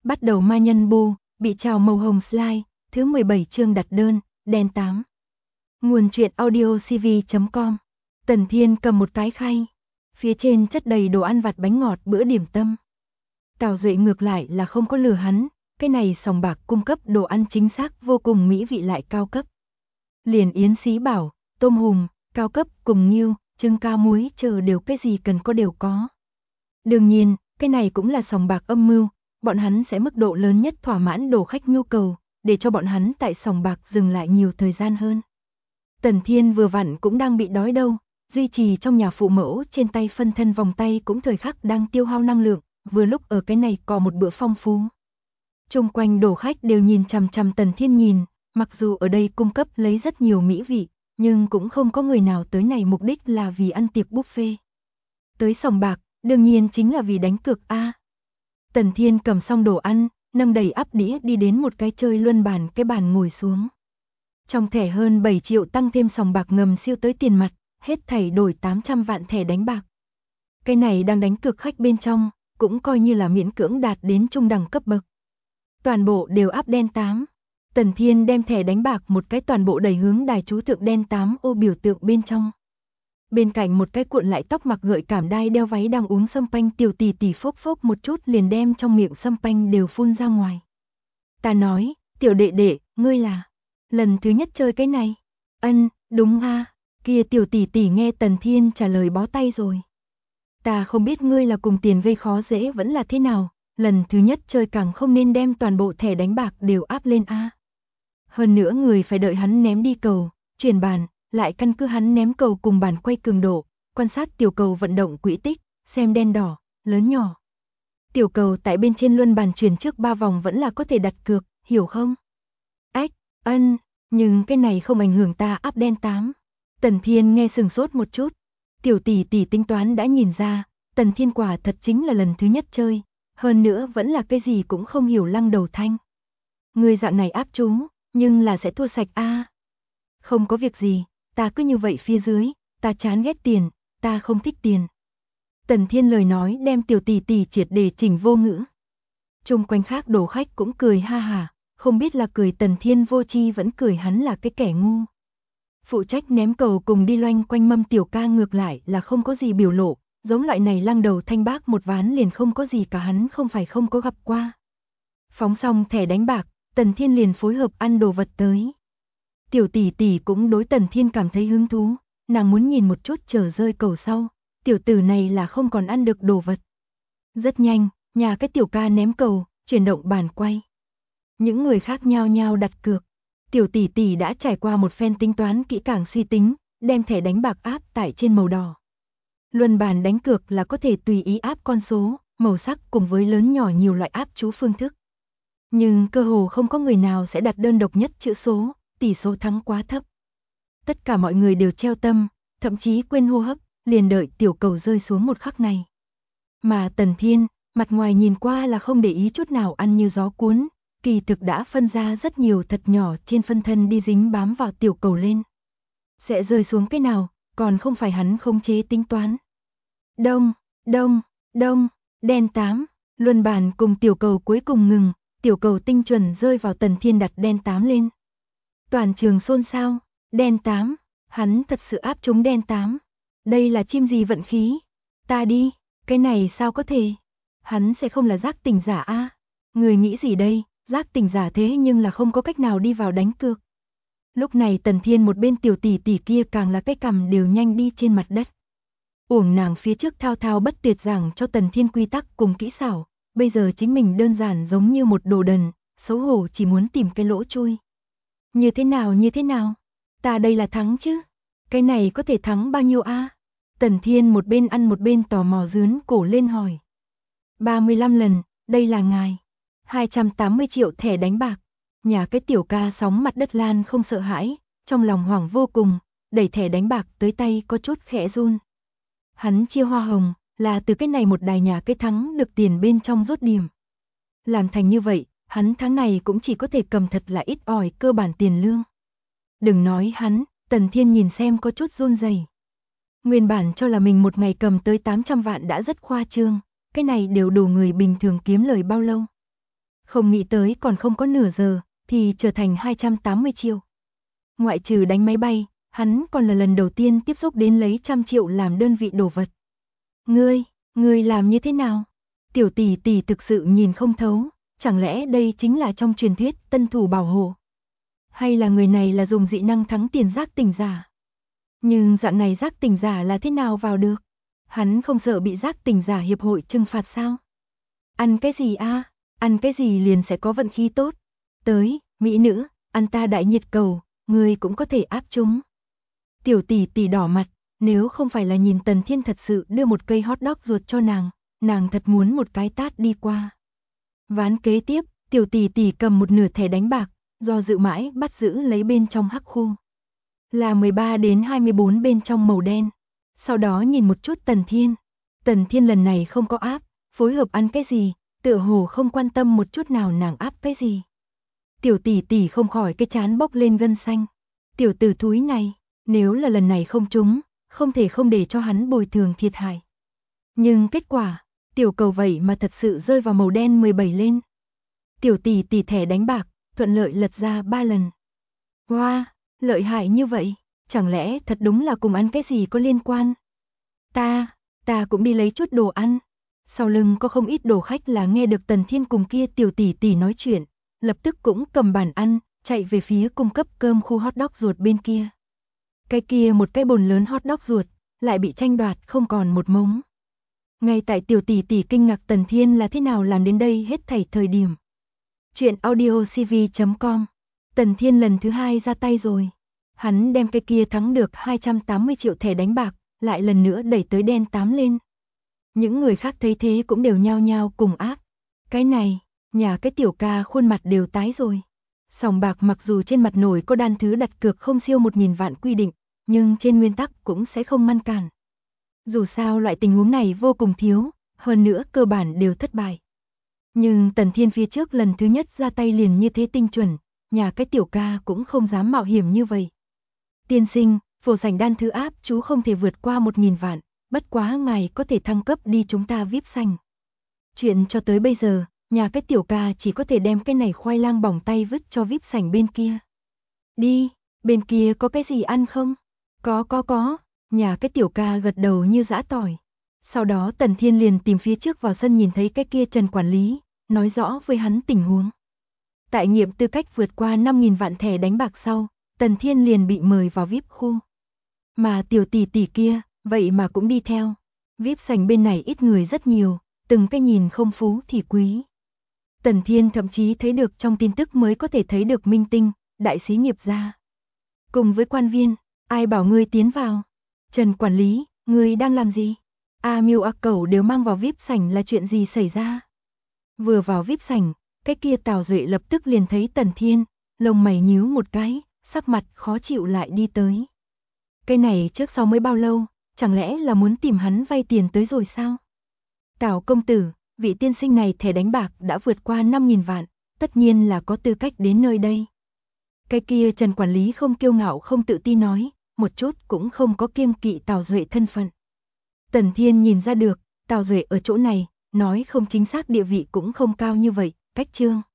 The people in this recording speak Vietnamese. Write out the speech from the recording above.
Bắt đầu ma nhân bô, bị trào màu hồng slide, thứ 17 chương đặt đơn, đen 8. Nguồn truyện audio cv.com. Tần Thiên cầm một cái khay, phía trên chất đầy đồ ăn vặt bánh ngọt bữa điểm tâm. Tào Duệ ngược lại là không có lừa hắn, cái này sòng bạc cung cấp đồ ăn chính xác vô cùng mỹ vị lại cao cấp. Liền yến xí bảo, tôm hùm, cao cấp cùng nghêu, trứng cá muối chờ đều cái gì cần có đều có. Đương nhiên, cái này cũng là sòng bạc âm mưu, bọn hắn sẽ mức độ lớn nhất thỏa mãn đồ khách nhu cầu, để cho bọn hắn tại sòng bạc dừng lại nhiều thời gian hơn. Tần Thiên vừa vặn cũng đang bị đói đâu, duy trì trong nhà phụ mẫu trên tay phân thân vòng tay cũng thời khắc đang tiêu hao năng lượng, vừa lúc ở cái này có một bữa phong phú. Chung quanh đồ khách đều nhìn chằm chằm Tần Thiên nhìn, mặc dù ở đây cung cấp lấy rất nhiều mỹ vị, nhưng cũng không có người nào tới này mục đích là vì ăn tiệc buffet. Tới sòng bạc, đương nhiên chính là vì đánh cược a. Tần Thiên cầm xong đồ ăn, nâng đầy ắp đĩa đi đến một cái chơi luân bàn cái bàn ngồi xuống. Trong thẻ hơn 7 triệu tăng thêm sòng bạc ngầm siêu tới tiền mặt, hết thảy đổi 800 vạn thẻ đánh bạc. Cái này đang đánh cược khách bên trong, cũng coi như là miễn cưỡng đạt đến trung đẳng cấp bậc. Toàn bộ đều áp đen 8. Tần Thiên đem thẻ đánh bạc một cái toàn bộ đẩy hướng đài chú tượng đen 8 ô biểu tượng bên trong. Bên cạnh một cái cuộn lại tóc mặc gợi cảm đai đeo váy đang uống sâm panh tiểu tỷ tỷ phốc phốc một chút liền đem trong miệng sâm panh đều phun ra ngoài. Ta nói, tiểu đệ đệ, ngươi là lần thứ nhất chơi cái này. Ân, đúng a. Kia tiểu tỷ tỷ nghe Tần Thiên trả lời bó tay rồi. Ta không biết ngươi là cùng tiền gây khó dễ vẫn là thế nào, lần thứ nhất chơi càng không nên đem toàn bộ thẻ đánh bạc đều áp lên a. Hơn nữa người phải đợi hắn ném đi cầu, chuyển bàn, lại căn cứ hắn ném cầu cùng bàn quay cường độ, quan sát tiểu cầu vận động quỹ tích, xem đen đỏ, lớn nhỏ. Tiểu cầu tại bên trên luân bàn chuyển trước 3 vòng vẫn là có thể đặt cược, hiểu không? Ách, ân, nhưng cái này không ảnh hưởng ta áp đen 8. Tần Thiên nghe sừng sốt một chút. Tiểu tỷ tỷ tính toán đã nhìn ra, Tần Thiên quả thật chính là lần thứ nhất chơi, hơn nữa vẫn là cái gì cũng không hiểu lăng đầu thanh. Người dạng này áp chú, nhưng là sẽ thua sạch a. Không có việc gì, ta cứ như vậy phía dưới, ta chán ghét tiền, ta không thích tiền. Tần Thiên lời nói đem tiểu tỷ tỷ triệt để chỉnh vô ngữ. Chung quanh khác đồ khách cũng cười ha hả, không biết là cười Tần Thiên vô tri vẫn cười hắn là cái kẻ ngu. Phụ trách ném cầu cùng đi loanh quanh Mâm tiểu ca ngược lại là không có gì biểu lộ, giống loại này lăng đầu thanh bác một ván liền không có gì cả hắn không phải không có gặp qua. Phóng xong thẻ đánh bạc, Tần Thiên liền phối hợp ăn đồ vật tới. Tiểu tỷ tỷ cũng đối Tần Thiên cảm thấy hứng thú, nàng muốn nhìn một chút chờ rơi cầu sau, tiểu tử này là không còn ăn được đồ vật. Rất nhanh, nhà cái tiểu ca ném cầu, chuyển động bàn quay. Những người khác nhao nhao đặt cược. Tiểu tỷ tỷ đã trải qua một phen tính toán kỹ càng suy tính, đem thẻ đánh bạc áp tại trên màu đỏ. Luân bàn đánh cược là có thể tùy ý áp con số, màu sắc cùng với lớn nhỏ nhiều loại áp chú phương thức. Nhưng cơ hồ không có người nào sẽ đặt đơn độc nhất chữ số, tỷ số thắng quá thấp. Tất cả mọi người đều treo tâm, thậm chí quên hô hấp, liền đợi tiểu cầu rơi xuống một khắc này. Mà Tần Thiên, mặt ngoài nhìn qua là không để ý chút nào ăn như gió cuốn, kỳ thực đã phân ra rất nhiều thật nhỏ trên phân thân đi dính bám vào tiểu cầu lên. Sẽ rơi xuống cái nào, còn không phải hắn khống chế tính toán. Đông, đông, đông, đen 8, luân bàn cùng tiểu cầu cuối cùng ngừng, tiểu cầu tinh chuẩn rơi vào Tần Thiên đặt đen 8 lên. Toàn trường xôn xao, đen 8, hắn thật sự áp trúng đen 8. Đây là chim gì vận khí? Ta đi, cái này sao có thể? Hắn sẽ không là giác tỉnh giả a? Người nghĩ gì đây? Giác tỉnh giả thế nhưng là không có cách nào đi vào đánh cược. Lúc này Tần Thiên một bên tiểu tỷ tỷ kia càng là cái cằm đều nhanh đi trên mặt đất. Uổng nàng phía trước thao thao bất tuyệt giảng cho Tần Thiên quy tắc cùng kỹ xảo, bây giờ chính mình đơn giản giống như một đồ đần, xấu hổ chỉ muốn tìm cái lỗ chui. Như thế nào? Ta đây là thắng chứ? Cái này có thể thắng bao nhiêu a? Tần Thiên một bên ăn một bên tò mò dướn cổ lên hỏi. 35 lần, đây là ngài. 280 triệu thẻ đánh bạc. Nhà cái tiểu ca sóng mặt đất lan không sợ hãi, trong lòng hoảng vô cùng, đẩy thẻ đánh bạc tới tay có chút khẽ run. Hắn chia hoa hồng, là từ cái này một đài nhà cái thắng được tiền bên trong rút điểm. Làm thành như vậy, hắn tháng này cũng chỉ có thể cầm thật là ít ỏi cơ bản tiền lương. Đừng nói hắn, Tần Thiên nhìn xem có chút run rẩy. Nguyên bản cho là mình một ngày cầm tới 800 vạn đã rất khoa trương, cái này đều đủ người bình thường kiếm lời bao lâu. Không nghĩ tới còn không có nửa giờ, thì trở thành 280 triệu. Ngoại trừ đánh máy bay, hắn còn là lần đầu tiên tiếp xúc đến lấy 100 triệu làm đơn vị đồ vật. Ngươi làm như thế nào? Tiểu tỷ tỷ thực sự nhìn không thấu, chẳng lẽ đây chính là trong truyền thuyết tân thủ bảo hộ? Hay là người này là dùng dị năng thắng tiền giác tỉnh giả? Nhưng dạng này giác tỉnh giả là thế nào vào được? Hắn không sợ bị giác tỉnh giả hiệp hội trừng phạt sao? Ăn cái gì a? Ăn cái gì liền sẽ có vận khí tốt? Tới, mỹ nữ, ăn ta đại nhiệt cầu, ngươi cũng có thể áp chúng. Tiểu tỷ tỷ đỏ mặt, nếu không phải là nhìn Tần Thiên thật sự đưa một cây hot dog ruột cho nàng thật muốn một cái tát đi qua. Ván kế tiếp, tiểu tỷ tỷ cầm một nửa thẻ đánh bạc, do dự mãi bắt giữ lấy bên trong hắc khu. Là 13 đến 24 bên trong màu đen. Sau đó nhìn một chút Tần Thiên. Tần Thiên lần này không có áp, phối hợp ăn cái gì, tựa hồ không quan tâm một chút nào nàng áp cái gì. Tiểu tỷ tỷ không khỏi cái chán bốc lên gân xanh. Tiểu tử thúi này, nếu là lần này không trúng, không thể không để cho hắn bồi thường thiệt hại. Nhưng kết quả, tiểu cầu vậy mà thật sự rơi vào màu đen 17 lên. Tiểu tỷ tỷ thẻ đánh bạc, thuận lợi lật ra 3 lần. Wow, lợi hại như vậy, chẳng lẽ thật đúng là cùng ăn cái gì có liên quan? Ta cũng đi lấy chút đồ ăn. Sau lưng có không ít đồ khách là nghe được Tần Thiên cùng kia tiểu tỷ tỷ nói chuyện, lập tức cũng cầm bàn ăn, chạy về phía cung cấp cơm khu hot dog ruột bên kia. Cái kia một cái bồn lớn hot dog ruột, lại bị tranh đoạt không còn một mống. Ngay tại tiểu tỷ tỷ kinh ngạc Tần Thiên là thế nào làm đến đây hết thảy thời điểm. Chuyện audiocv.com. Tần Thiên lần thứ 2 ra tay rồi. Hắn đem cái kia thắng được 280 triệu thẻ đánh bạc, lại lần nữa đẩy tới đen 8 lên. Những người khác thấy thế cũng đều nhao nhao cùng áp. Cái này, nhà cái tiểu ca khuôn mặt đều tái rồi. Sòng bạc mặc dù trên mặt nổi có đan thứ đặt cược không siêu 1.000 vạn quy định, nhưng trên nguyên tắc cũng sẽ không ngăn cản. Dù sao loại tình huống này vô cùng thiếu, hơn nữa cơ bản đều thất bại. Nhưng Tần Thiên phía trước lần thứ nhất ra tay liền như thế tinh chuẩn, nhà cái tiểu ca cũng không dám mạo hiểm như vậy. Tiên sinh, phổ sảnh đan thứ áp chú không thể vượt qua 1.000 vạn, bất quá ngài có thể thăng cấp đi chúng ta VIP sảnh. Chuyện cho tới bây giờ, nhà cái tiểu ca chỉ có thể đem cái này khoai lang bỏng tay vứt cho VIP sảnh bên kia. Đi, bên kia có cái gì ăn không? Có. Nhà cái tiểu ca gật đầu như giã tỏi. Sau đó Tần Thiên liền tìm phía trước vào sân nhìn thấy cái kia Trần quản lý, nói rõ với hắn tình huống. Tại nghiệm tư cách vượt qua 5.000 vạn thẻ đánh bạc sau, Tần Thiên liền bị mời vào VIP khu. Mà tiểu tỷ tỷ kia, vậy mà cũng đi theo. VIP sảnh bên này ít người rất nhiều, từng cái nhìn không phú thì quý. Tần Thiên thậm chí thấy được trong tin tức mới có thể thấy được minh tinh, đại xí nghiệp gia. Cùng với quan viên, ai bảo ngươi tiến vào? Trần quản lý, ngươi đang làm gì? A Miu A Cẩu đều mang vào VIP sảnh là chuyện gì xảy ra? Vừa vào VIP sảnh, cái kia Tào Duệ lập tức liền thấy Tần Thiên, lông mày nhíu một cái, sắc mặt khó chịu lại đi tới. Cái này trước sau mới bao lâu, chẳng lẽ là muốn tìm hắn vay tiền tới rồi sao? Tào công tử, vị tiên sinh này thẻ đánh bạc đã vượt qua 5.000 vạn, tất nhiên là có tư cách đến nơi đây. Cái kia Trần quản lý không kiêu ngạo không tự ti nói, một chút cũng không có kiêng kỵ Tào Duệ thân phận. Tần Thiên nhìn ra được, Tào Duệ ở chỗ này, nói không chính xác địa vị cũng không cao như vậy, cách chương.